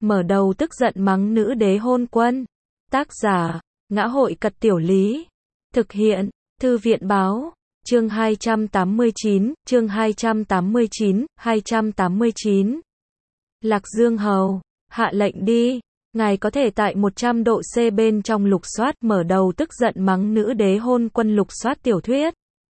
mở đầu tức giận mắng nữ đế hôn quân. Tác giả, Ngã Hội Cật Tiểu Lý. Thực hiện, Thư viện Báo. Chương 289, chương 289. Lạc Dương Hầu, hạ lệnh đi. Ngài có thể tại 100 độ C bên trong lục soát, mở đầu tức giận mắng nữ đế hôn quân lục soát tiểu thuyết.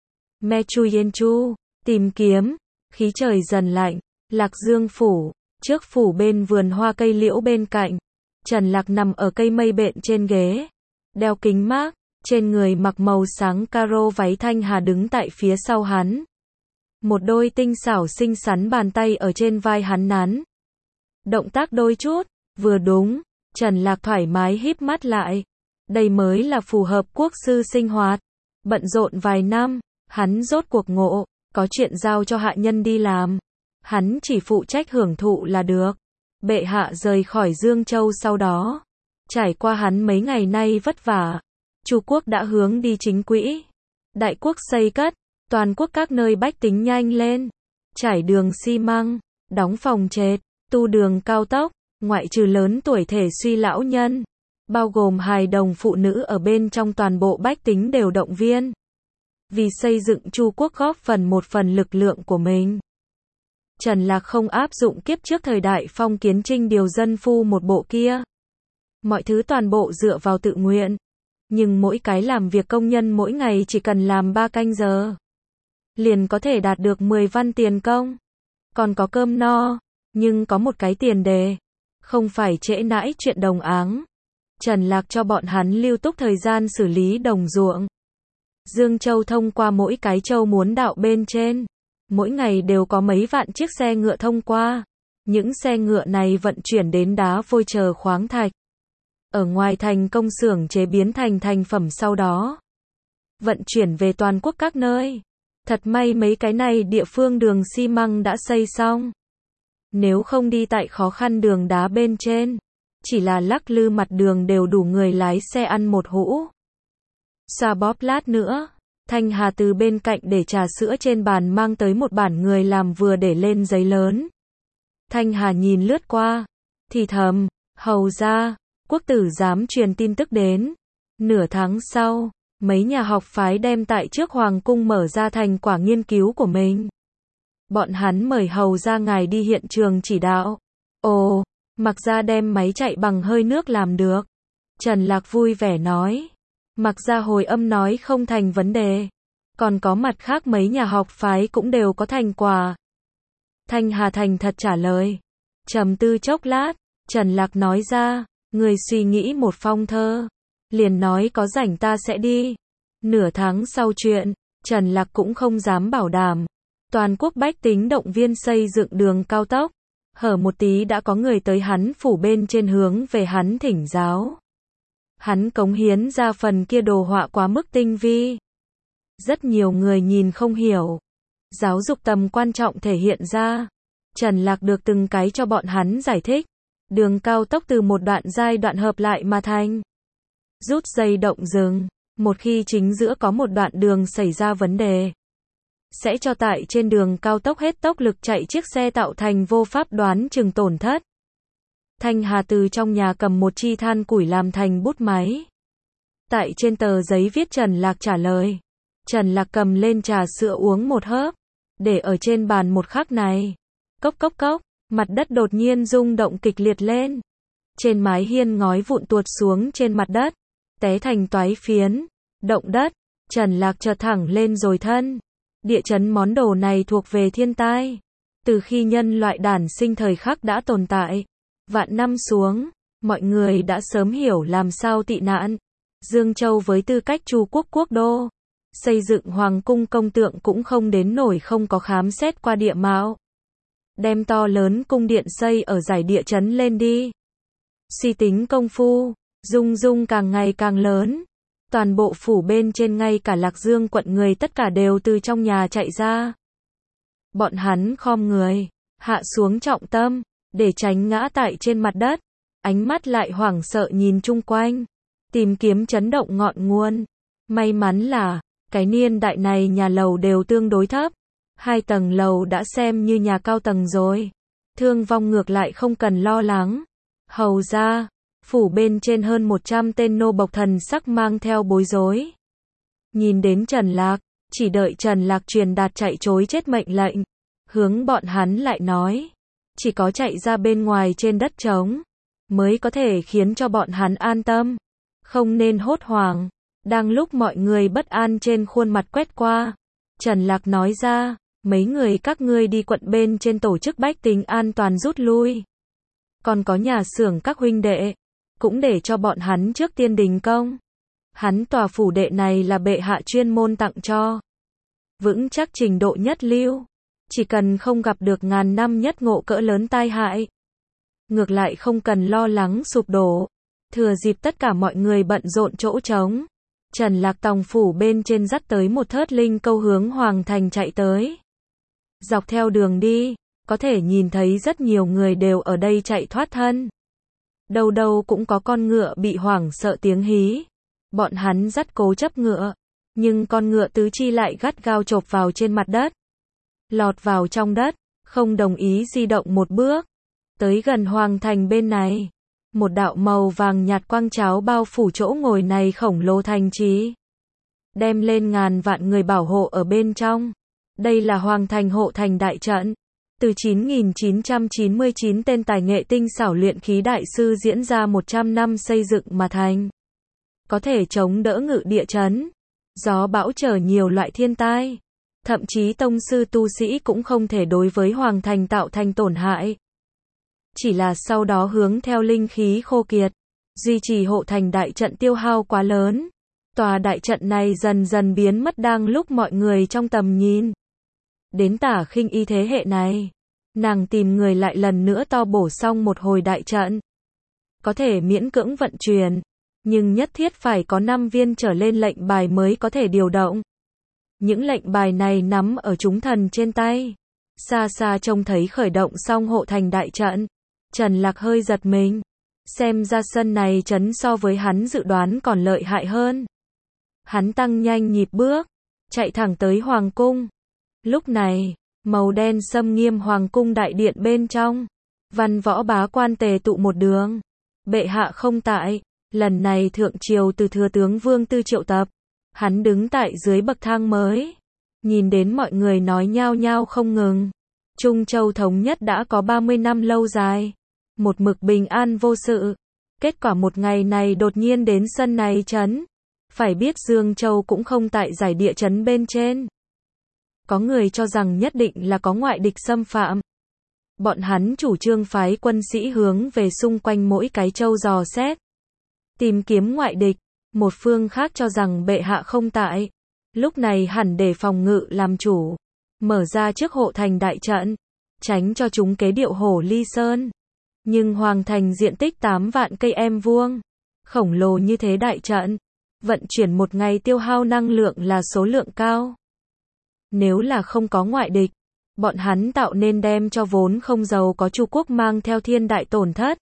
Me Chu Yên Chu, tìm kiếm, khí trời dần lạnh, Lạc Dương phủ, trước phủ bên vườn hoa cây liễu bên cạnh. Trần Lạc nằm ở cây mây bện trên ghế, đeo kính mát, trên người mặc màu sáng caro váy. Thanh Hà đứng tại phía sau hắn. Một đôi tinh xảo xinh xắn bàn tay ở trên vai hắn nắn. Động tác đôi chút, vừa đúng. Trần Lạc thoải mái híp mắt lại. Đây mới là phù hợp quốc sư sinh hoạt. Bận rộn vài năm, hắn rốt cuộc ngộ, có chuyện giao cho hạ nhân đi làm. Hắn chỉ phụ trách hưởng thụ là được. Bệ hạ rời khỏi Dương Châu sau đó. Trải qua hắn mấy ngày nay vất vả. Chu quốc đã hướng đi chính quỹ. Đại quốc xây cất, toàn quốc các nơi bách tính nhanh lên. Trải đường xi măng, đóng phòng trệt, tu đường cao tốc, ngoại trừ lớn tuổi thể suy lão nhân, bao gồm hài đồng phụ nữ ở bên trong, toàn bộ bách tính đều động viên. Vì xây dựng Chu quốc góp một phần lực lượng của mình. Trần Lạc không áp dụng kiếp trước thời đại phong kiến trinh điều dân phu một bộ kia. Mọi thứ toàn bộ dựa vào tự nguyện. Nhưng mỗi cái làm việc công nhân mỗi ngày chỉ cần làm 3 canh giờ, liền có thể đạt được 10 văn tiền công. Còn có cơm no, nhưng có một cái tiền đề, không phải trễ nãi chuyện đồng áng. Trần Lạc cho bọn hắn lưu túc thời gian xử lý đồng ruộng. Dương Châu thông qua mỗi cái châu muốn đạo bên trên, mỗi ngày đều có mấy vạn chiếc xe ngựa thông qua. Những xe ngựa này vận chuyển đến đá vôi chờ khoáng thạch. Ở ngoài thành công xưởng chế biến thành thành phẩm, sau đó vận chuyển về toàn quốc các nơi. Thật may mấy cái này địa phương đường xi măng đã xây xong. Nếu không đi tại khó khăn đường đá bên trên, chỉ là lắc lư mặt đường đều đủ người lái xe ăn một hũ. Xoa bóp lát nữa, Thanh Hà từ bên cạnh để trà sữa trên bàn mang tới một bản người làm vừa để lên giấy lớn. Thanh Hà nhìn lướt qua, thì thầm, hầu ra, quốc tử giám truyền tin tức đến. Nửa tháng sau, mấy nhà học phái đem tại trước hoàng cung mở ra thành quả nghiên cứu của mình. Bọn hắn mời hầu ra ngài đi hiện trường chỉ đạo. Ồ, Mặc ra đem máy chạy bằng hơi nước làm được. Trần Lạc vui vẻ nói. Mặc ra hồi âm nói không thành vấn đề. Còn có mặt khác mấy nhà học phái cũng đều có thành quả. Thanh Hà thành thật trả lời. Trầm tư chốc lát, Trần Lạc nói ra, người suy nghĩ một phong thơ. Liền nói có rảnh ta sẽ đi. Nửa tháng sau chuyện, Trần Lạc cũng không dám bảo đảm. Toàn quốc bách tính động viên xây dựng đường cao tốc. Hở một tí đã có người tới hắn phủ bên trên hướng về hắn thỉnh giáo. Hắn cống hiến ra phần kia đồ họa quá mức tinh vi. Rất nhiều người nhìn không hiểu. Giáo dục tầm quan trọng thể hiện ra. Trần Lạc được từng cái cho bọn hắn giải thích. Đường cao tốc từ một đoạn giai đoạn hợp lại mà thành. Rút dây động rừng. Một khi chính giữa có một đoạn đường xảy ra vấn đề, sẽ cho tại trên đường cao tốc hết tốc lực chạy chiếc xe tạo thành vô pháp đoán chừng tổn thất. Thanh Hà từ trong nhà cầm một chi than củi làm thành bút máy. Tại trên tờ giấy viết Trần Lạc trả lời. Trần Lạc cầm lên trà sữa uống một hớp. Để ở trên bàn một khắc này. Cốc cốc cốc, mặt đất đột nhiên rung động kịch liệt lên. Trên mái hiên ngói vụn tuột xuống trên mặt đất. Té thành toái phiến. Động đất. Trần Lạc chợt thẳng lên rồi thân. Địa chấn món đồ này thuộc về thiên tai. Từ khi nhân loại đản sinh thời khắc đã tồn tại. Vạn năm xuống, mọi người đã sớm hiểu làm sao tị nạn. Dương Châu với tư cách Chu quốc quốc đô, xây dựng hoàng cung công tượng cũng không đến nổi không có khám xét qua địa mạo. Đem to lớn cung điện xây ở giải địa chấn lên đi. Suy tính công phu, dung càng ngày càng lớn. Toàn bộ phủ bên trên ngay cả Lạc Dương quận người tất cả đều từ trong nhà chạy ra. Bọn hắn khom người, hạ xuống trọng tâm, để tránh ngã tại trên mặt đất. Ánh mắt lại hoảng sợ nhìn chung quanh, tìm kiếm chấn động ngọn nguồn. May mắn là, cái niên đại này nhà lầu đều tương đối thấp. 2 tầng lầu đã xem như nhà cao tầng rồi. Thương vong ngược lại không cần lo lắng. Hầu ra, phủ bên trên hơn 100 tên nô bộc thần sắc mang theo bối rối. Nhìn đến Trần Lạc, chỉ đợi Trần Lạc truyền đạt chạy trối chết mệnh lệnh, hướng bọn hắn lại nói, chỉ có chạy ra bên ngoài trên đất trống, mới có thể khiến cho bọn hắn an tâm, không nên hốt hoảng. Đang lúc mọi người bất an trên khuôn mặt quét qua, Trần Lạc nói ra, mấy người các ngươi đi quận bên trên tổ chức bách tính an toàn rút lui. Còn có nhà xưởng các huynh đệ, cũng để cho bọn hắn trước tiên đình công. Hắn tòa phủ đệ này là bệ hạ chuyên môn tặng cho. Vững chắc trình độ nhất lưu. Chỉ cần không gặp được ngàn năm nhất ngộ cỡ lớn tai hại. Ngược lại không cần lo lắng sụp đổ. Thừa dịp tất cả mọi người bận rộn chỗ trống, Trần Lạc tòng phủ bên trên dắt tới một thớt linh câu hướng Hoàng Thành chạy tới. Dọc theo đường đi, có thể nhìn thấy rất nhiều người đều ở đây chạy thoát thân. Đâu đâu cũng có con ngựa bị hoảng sợ tiếng hí. Bọn hắn dắt cố chấp ngựa, nhưng con ngựa tứ chi lại gắt gao chộp vào trên mặt đất. Lọt vào trong đất, không đồng ý di động một bước. Tới gần Hoàng Thành bên này, một đạo màu vàng nhạt quang cháo bao phủ chỗ ngồi này khổng lồ thành trì. Đem lên ngàn vạn người bảo hộ ở bên trong. Đây là Hoàng Thành hộ thành đại trận. Từ 9.999 tên tài nghệ tinh xảo luyện khí đại sư diễn ra 100 năm xây dựng mà thành. Có thể chống đỡ ngự địa chấn, gió bão trở nhiều loại thiên tai. Thậm chí tông sư tu sĩ cũng không thể đối với Hoàng Thành tạo thành tổn hại. Chỉ là sau đó hướng theo linh khí khô kiệt, duy trì hộ thành đại trận tiêu hao quá lớn. Tòa đại trận này dần dần biến mất đang lúc mọi người trong tầm nhìn. Đến Tả Khinh Y thế hệ này, nàng tìm người lại lần nữa to bổ xong một hồi đại trận. Có thể miễn cưỡng vận chuyển, nhưng nhất thiết phải có 5 viên trở lên lệnh bài mới có thể điều động. Những lệnh bài này nắm ở chúng thần trên tay. Xa xa trông thấy khởi động xong hộ thành đại trận, Trần Lạc hơi giật mình. Xem ra sân này trấn so với hắn dự đoán còn lợi hại hơn. Hắn tăng nhanh nhịp bước, chạy thẳng tới Hoàng cung. Lúc này, màu đen xâm nghiêm Hoàng cung đại điện bên trong, văn võ bá quan tề tụ một đường. Bệ hạ không tại, lần này thượng triều từ thừa tướng Vương Tư triệu tập. Hắn đứng tại dưới bậc thang mới, nhìn đến mọi người nói nhao nhao không ngừng. Trung Châu thống nhất đã có 30 năm lâu dài, một mực bình an vô sự. Kết quả một ngày này đột nhiên đến sân này trấn. Phải biết Dương Châu cũng không tại giải địa chấn bên trên. Có người cho rằng nhất định là có ngoại địch xâm phạm. Bọn hắn chủ trương phái quân sĩ hướng về xung quanh mỗi cái châu dò xét, tìm kiếm ngoại địch. Một phương khác cho rằng bệ hạ không tại, lúc này hẳn để phòng ngự làm chủ, mở ra trước hộ thành đại trận, tránh cho chúng kế điệu hổ ly sơn. Nhưng Hoàng Thành diện tích 8 vạn cây em vuông, khổng lồ như thế đại trận, vận chuyển một ngày tiêu hao năng lượng là số lượng cao. Nếu là không có ngoại địch, bọn hắn tạo nên đem cho vốn không giàu có Chu quốc mang theo thiên đại tổn thất.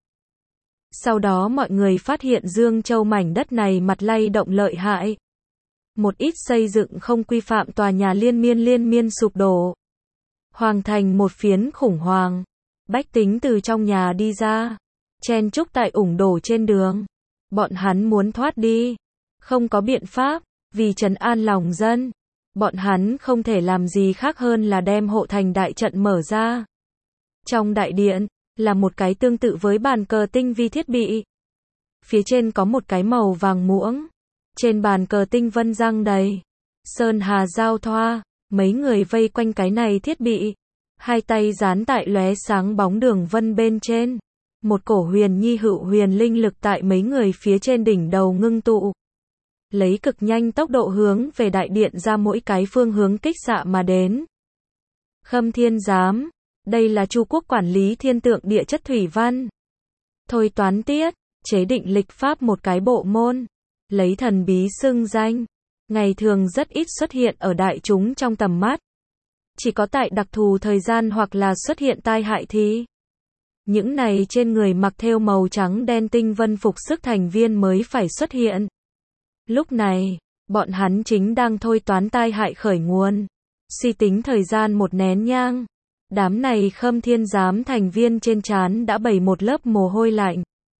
Sau đó mọi người phát hiện Dương Châu mảnh đất này mặt lay động lợi hại. Một ít xây dựng không quy phạm tòa nhà liên miên sụp đổ. Hoàng Thành một phiến khủng hoảng. Bách tính từ trong nhà đi ra, chen chúc tại ủng đổ trên đường. Bọn hắn muốn thoát đi, không có biện pháp, vì trấn an lòng dân. Bọn hắn không thể làm gì khác hơn là đem hộ thành đại trận mở ra. Trong đại điện, là một cái tương tự với bàn cờ tinh vi thiết bị. Phía trên có một cái màu vàng muỗng. Trên bàn cờ tinh vân răng đầy. Sơn hà giao thoa, mấy người vây quanh cái này thiết bị. Hai tay dán tại lóe sáng bóng đường vân bên trên. Một cổ huyền nhi hữu huyền linh lực tại mấy người phía trên đỉnh đầu ngưng tụ. Lấy cực nhanh tốc độ hướng về đại điện ra mỗi cái phương hướng kích xạ mà đến. Khâm Thiên Giám. Đây là Chu quốc quản lý thiên tượng địa chất thủy văn. Thôi toán tiết, chế định lịch pháp một cái bộ môn. Lấy thần bí xưng danh. Ngày thường rất ít xuất hiện ở đại chúng trong tầm mắt. Chỉ có tại đặc thù thời gian hoặc là xuất hiện tai hại thì. Những này trên người mặc thêu màu trắng đen tinh vân phục sức thành viên mới phải xuất hiện. Lúc này, bọn hắn chính đang thôi toán tai hại khởi nguồn. Suy tính thời gian một nén nhang. Đám này Khâm Thiên Giám thành viên trên trán đã bày một lớp mồ hôi lạnh.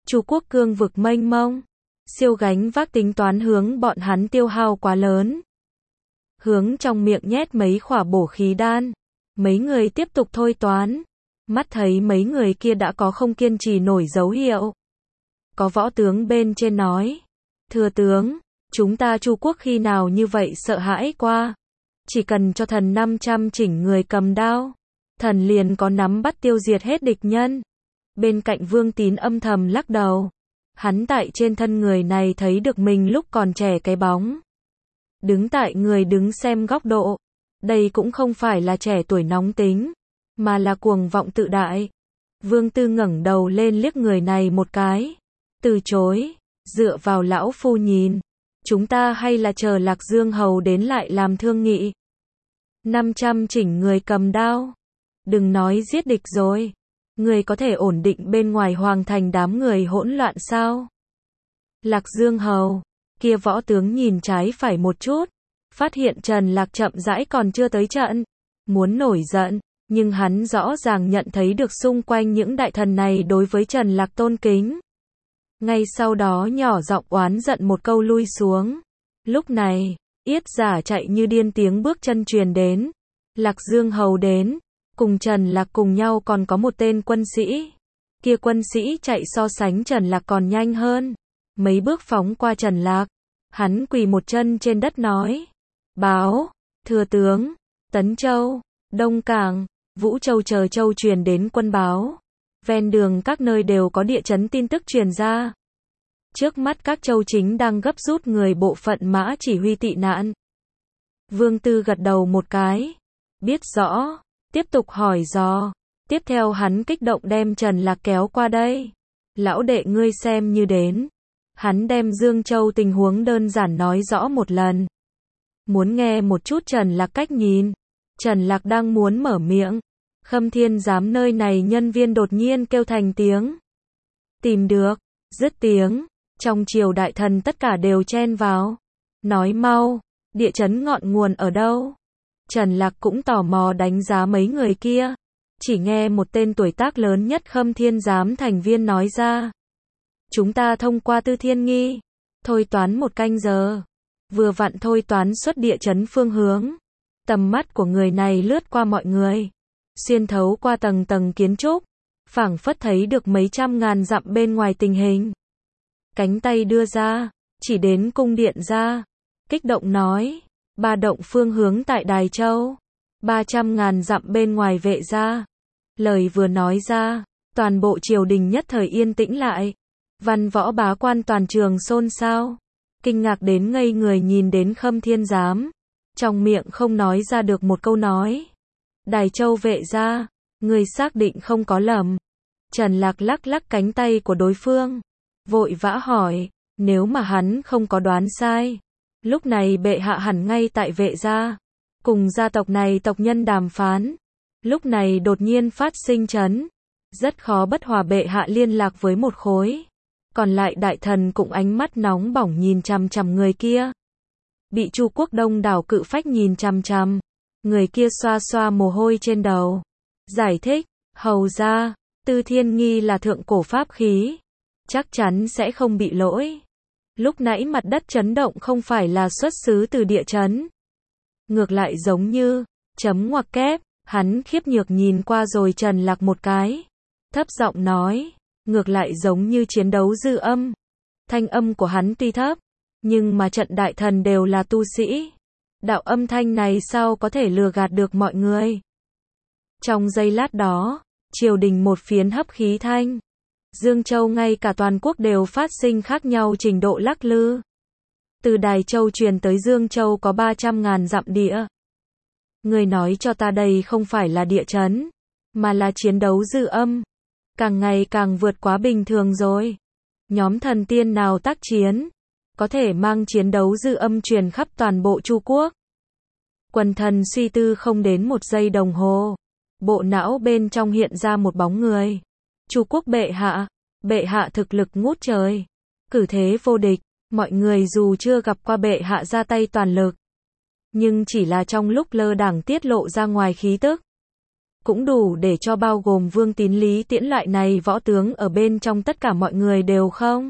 Chu quốc cương vực mênh mông, siêu gánh vác tính toán hướng bọn hắn tiêu hao quá lớn. Hướng trong miệng nhét mấy khỏa bổ khí đan, mấy người tiếp tục thôi toán, mắt thấy mấy người kia đã có không kiên trì nổi dấu hiệu. Có võ tướng bên trên nói, thưa tướng, chúng ta Chu quốc khi nào như vậy sợ hãi qua, chỉ cần cho thần 500 chỉnh người cầm đao, thần liền có nắm bắt tiêu diệt hết địch nhân. Bên cạnh Vương Tín âm thầm lắc đầu, hắn tại trên thân người này thấy được mình lúc còn trẻ cái bóng. Đứng tại người đứng xem góc độ, đây cũng không phải là trẻ tuổi nóng tính, mà là cuồng vọng tự đại. Vương Tư ngẩng đầu lên liếc người này một cái, từ chối, dựa vào lão phu nhìn, chúng ta hay là chờ Lạc Dương hầu đến lại làm thương nghị. 500 chỉnh người cầm đao, đừng nói giết địch rồi, người có thể ổn định bên ngoài hoàng thành đám người hỗn loạn sao? Lạc Dương hầu, kia võ tướng nhìn trái phải một chút, phát hiện Trần Lạc chậm rãi còn chưa tới trận, muốn nổi giận, nhưng hắn rõ ràng nhận thấy được xung quanh những đại thần này đối với Trần Lạc tôn kính. Ngay sau đó nhỏ giọng oán giận một câu lui xuống. Lúc này, Yết Giả chạy như điên tiếng bước chân truyền đến. Lạc Dương hầu đến, cùng Trần Lạc cùng nhau còn có một tên quân sĩ. Kia quân sĩ chạy so sánh Trần Lạc còn nhanh hơn. Mấy bước phóng qua Trần Lạc, hắn quỳ một chân trên đất nói. Báo, thưa tướng, Tấn Châu, Đông Cảng, Vũ Châu chờ châu truyền đến quân báo. Ven đường các nơi đều có địa chấn tin tức truyền ra. Trước mắt các châu chính đang gấp rút người bộ phận mã chỉ huy tị nạn. Vương Tư gật đầu một cái. Biết rõ, tiếp tục hỏi dò. Tiếp theo hắn kích động đem Trần Lạc kéo qua đây. Lão đệ ngươi xem như đến. Hắn đem Dương Châu tình huống đơn giản nói rõ một lần. Muốn nghe một chút Trần Lạc cách nhìn. Trần Lạc đang muốn mở miệng. Khâm Thiên Giám nơi này nhân viên đột nhiên kêu thành tiếng. Tìm được, dứt tiếng, trong triều đại thần tất cả đều chen vào. Nói mau, địa chấn ngọn nguồn ở đâu? Trần Lạc cũng tò mò đánh giá mấy người kia. Chỉ nghe một tên tuổi tác lớn nhất Khâm Thiên Giám thành viên nói ra. Chúng ta thông qua Tư Thiên Nghi, thôi toán 1 canh giờ. Vừa vặn thôi toán xuất địa chấn phương hướng. Tầm mắt của người này lướt qua mọi người. Xuyên thấu qua tầng tầng kiến trúc, phảng phất thấy được mấy trăm ngàn dặm bên ngoài tình hình. Cánh tay đưa ra, chỉ đến cung điện ra, kích động nói, 3 động phương hướng tại Đài Châu, 300 ngàn dặm bên ngoài vệ gia. Lời vừa nói ra, toàn bộ triều đình nhất thời yên tĩnh lại. Văn võ bá quan toàn trường xôn xao, kinh ngạc đến ngây người nhìn đến Khâm Thiên Giám, trong miệng không nói ra được một câu nói. Đài Châu vệ gia, người xác định không có lầm. Trần Lạc lắc lắc cánh tay của đối phương, vội vã hỏi, nếu mà hắn không có đoán sai, lúc này bệ hạ hẳn ngay tại vệ gia, cùng gia tộc này tộc nhân đàm phán. Lúc này đột nhiên phát sinh chấn, rất khó bất hòa bệ hạ liên lạc với một khối. Còn lại đại thần cũng ánh mắt nóng bỏng nhìn chằm chằm người kia. Bị Chu quốc đông đảo cự phách nhìn chằm chằm. Người kia xoa xoa mồ hôi trên đầu. Giải thích, hầu ra, Tư Thiên Nghi là thượng cổ pháp khí. Chắc chắn sẽ không bị lỗi. Lúc nãy mặt đất chấn động không phải là xuất xứ từ địa chấn. Ngược lại giống như, chấm ngoặc kép, hắn khiếp nhược nhìn qua rồi Trần Lạc một cái. Thấp giọng nói, ngược lại giống như chiến đấu dư âm. Thanh âm của hắn tuy thấp, nhưng mà trận đại thần đều là tu sĩ. Đạo âm thanh này sao có thể lừa gạt được mọi người. Trong giây lát đó, triều đình một phiến hấp khí thanh. Dương Châu ngay cả toàn quốc đều phát sinh khác nhau trình độ lắc lư. Từ Đài Châu truyền tới Dương Châu có 300 ngàn dặm địa. Người nói cho ta đây không phải là địa chấn, mà là chiến đấu dư âm. Càng ngày càng vượt quá bình thường rồi. Nhóm thần tiên nào tác chiến, có thể mang chiến đấu dư âm truyền khắp toàn bộ Chu quốc. Quần thần suy tư không đến 1 giây đồng hồ. Bộ não bên trong hiện ra một bóng người. Chu quốc bệ hạ thực lực ngút trời. Cử thế vô địch, mọi người dù chưa gặp qua bệ hạ ra tay toàn lực. Nhưng chỉ là trong lúc lơ đãng tiết lộ ra ngoài khí tức. cũng đủ để cho bao gồm Vương Tín Lý Tiễn loại này võ tướng ở bên trong tất cả mọi người đều không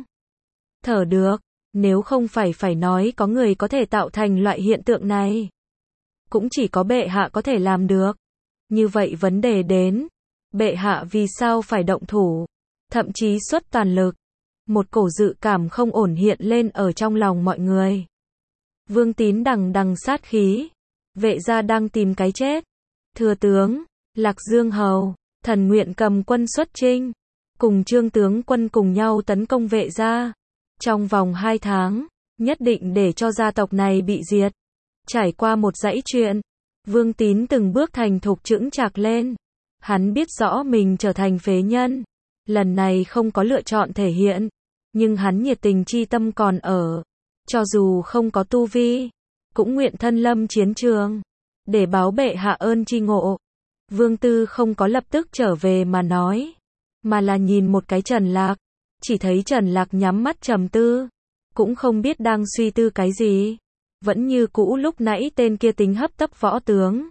thở được. Nếu không phải nói có người có thể tạo thành loại hiện tượng này, cũng chỉ có bệ hạ có thể làm được. Như vậy vấn đề đến, bệ hạ vì sao phải động thủ, thậm chí xuất toàn lực. Một cổ dự cảm không ổn hiện lên ở trong lòng mọi người. Vương Tín đằng đằng sát khí, vệ gia đang tìm cái chết. Thừa tướng Lạc Dương Hầu, thần nguyện cầm quân xuất chinh, cùng Trương tướng quân cùng nhau tấn công vệ gia. Trong vòng 2 tháng, nhất định để cho gia tộc này bị diệt. Trải qua một dãy chuyện, Vương Tín từng bước thành thục chững chạc lên. Hắn biết rõ mình trở thành phế nhân. Lần này không có lựa chọn thể hiện, nhưng hắn nhiệt tình chi tâm còn ở. Cho dù không có tu vi, cũng nguyện thân lâm chiến trường, để báo bệ hạ ơn tri ngộ. Vương Tư không có lập tức trở về mà nói, mà là nhìn một cái Trần Lạc. Chỉ thấy Trần Lạc nhắm mắt trầm tư, cũng không biết đang suy tư cái gì. Vẫn như cũ lúc nãy tên kia tính hấp tấp võ tướng.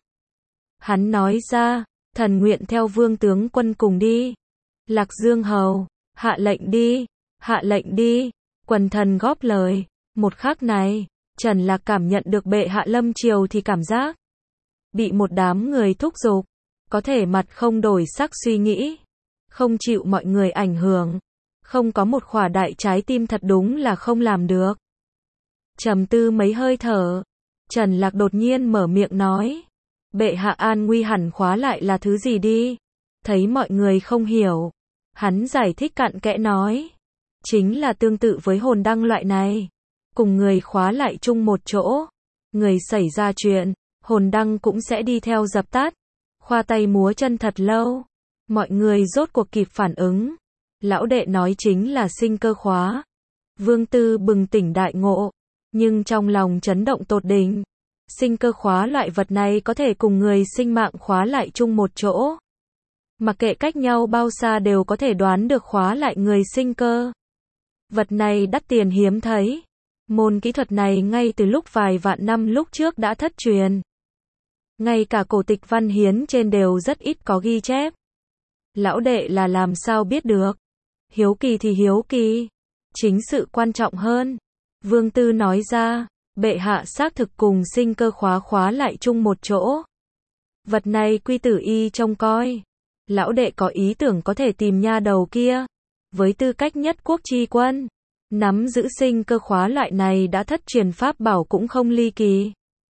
Hắn nói ra, thần nguyện theo Vương tướng quân cùng đi. Lạc Dương Hầu, hạ lệnh đi, hạ lệnh đi. Quần thần góp lời. Một khắc này, Trần Lạc cảm nhận được bệ hạ lâm triều thì cảm giác bị một đám người thúc giục, có thể mặt không đổi sắc suy nghĩ, không chịu mọi người ảnh hưởng, không có một khỏa đại trái tim thật đúng là không làm được. Trầm tư mấy hơi thở, Trần Lạc đột nhiên mở miệng nói, bệ hạ an nguy hẳn khóa lại là thứ gì đi. Thấy mọi người không hiểu, hắn giải thích cặn kẽ nói, chính là tương tự với hồn đăng loại này, cùng người khóa lại chung một chỗ, người xảy ra chuyện, hồn đăng cũng sẽ đi theo dập tắt. Khoa tay múa chân thật lâu, mọi người rốt cuộc kịp phản ứng. Lão đệ nói chính là sinh cơ khóa. Vương Tư bừng tỉnh đại ngộ, nhưng trong lòng chấn động tột đỉnh. Sinh cơ khóa loại vật này có thể cùng người sinh mạng khóa lại chung một chỗ. Mặc kệ cách nhau bao xa đều có thể đoán được khóa lại người sinh cơ. Vật này đắt tiền hiếm thấy. Môn kỹ thuật này ngay từ lúc vài vạn năm lúc trước đã thất truyền. Ngay cả cổ tịch văn hiến trên đều rất ít có ghi chép. Lão đệ là làm sao biết được? Hiếu kỳ thì hiếu kỳ. Chính sự quan trọng hơn. Vương Tư nói ra, bệ hạ xác thực cùng sinh cơ khóa lại chung một chỗ. Vật này quy tử y trông coi. Lão đệ có ý tưởng có thể tìm nha đầu kia. Với tư cách nhất quốc chi quân, nắm giữ sinh cơ khóa loại này đã thất truyền pháp bảo cũng không ly kỳ.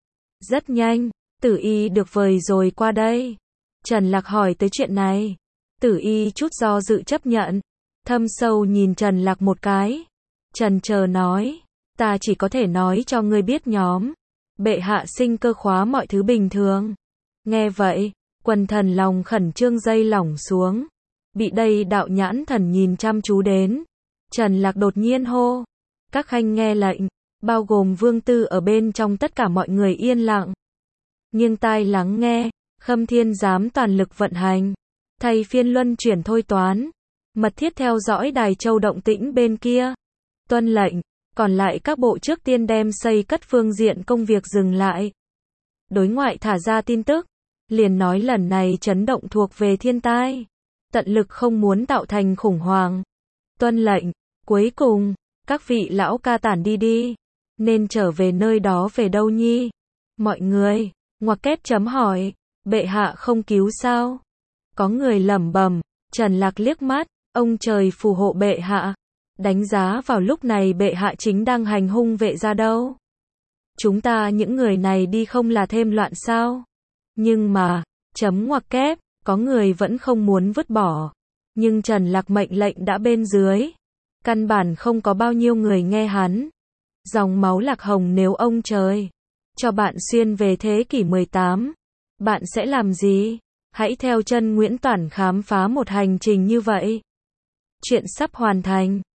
Rất nhanh, Tử y được vời rồi qua đây. Trần Lạc hỏi tới chuyện này. Tử y chút do dự chấp nhận. Thâm sâu nhìn Trần Lạc một cái. Trần chờ nói, ta chỉ có thể nói cho ngươi biết nhóm. Bệ hạ sinh cơ khóa mọi thứ bình thường. Nghe vậy, quần thần lòng khẩn trương dây lỏng xuống. Bị đây đạo nhãn thần nhìn chăm chú đến. Trần Lạc đột nhiên hô. Các khanh nghe lệnh, bao gồm Vương Tư ở bên trong tất cả mọi người yên lặng. Nghiêng tai lắng nghe, Khâm Thiên giám toàn lực vận hành. Thay phiên luân chuyển thôi toán. Mật thiết theo dõi Đài Châu động tĩnh bên kia. Tuân lệnh, còn lại các bộ trước tiên đem xây cất phương diện công việc dừng lại. Đối ngoại thả ra tin tức, liền nói lần này chấn động thuộc về thiên tai. Tận lực không muốn tạo thành khủng hoảng. Tuân lệnh, cuối cùng, các vị lão ca tản đi. Nên trở về nơi đó về đâu nhi? Mọi người, ngoặc kép chấm hỏi, bệ hạ không cứu sao? Có người lẩm bẩm, Trần Lạc liếc mắt, ông trời phù hộ bệ hạ. Đánh giá vào lúc này bệ hạ chính đang hành hung vệ gia đâu. Chúng ta những người này đi không là thêm loạn sao? Nhưng mà, chấm ngoặc kép, có người vẫn không muốn vứt bỏ. Nhưng Trần Lạc mệnh lệnh đã bên dưới. Căn bản không có bao nhiêu người nghe hắn. Dòng máu Lạc Hồng nếu ông trời cho bạn xuyên về thế kỷ 18, bạn sẽ làm gì? Hãy theo chân Nguyễn Toản khám phá một hành trình như vậy. Chuyện sắp hoàn thành.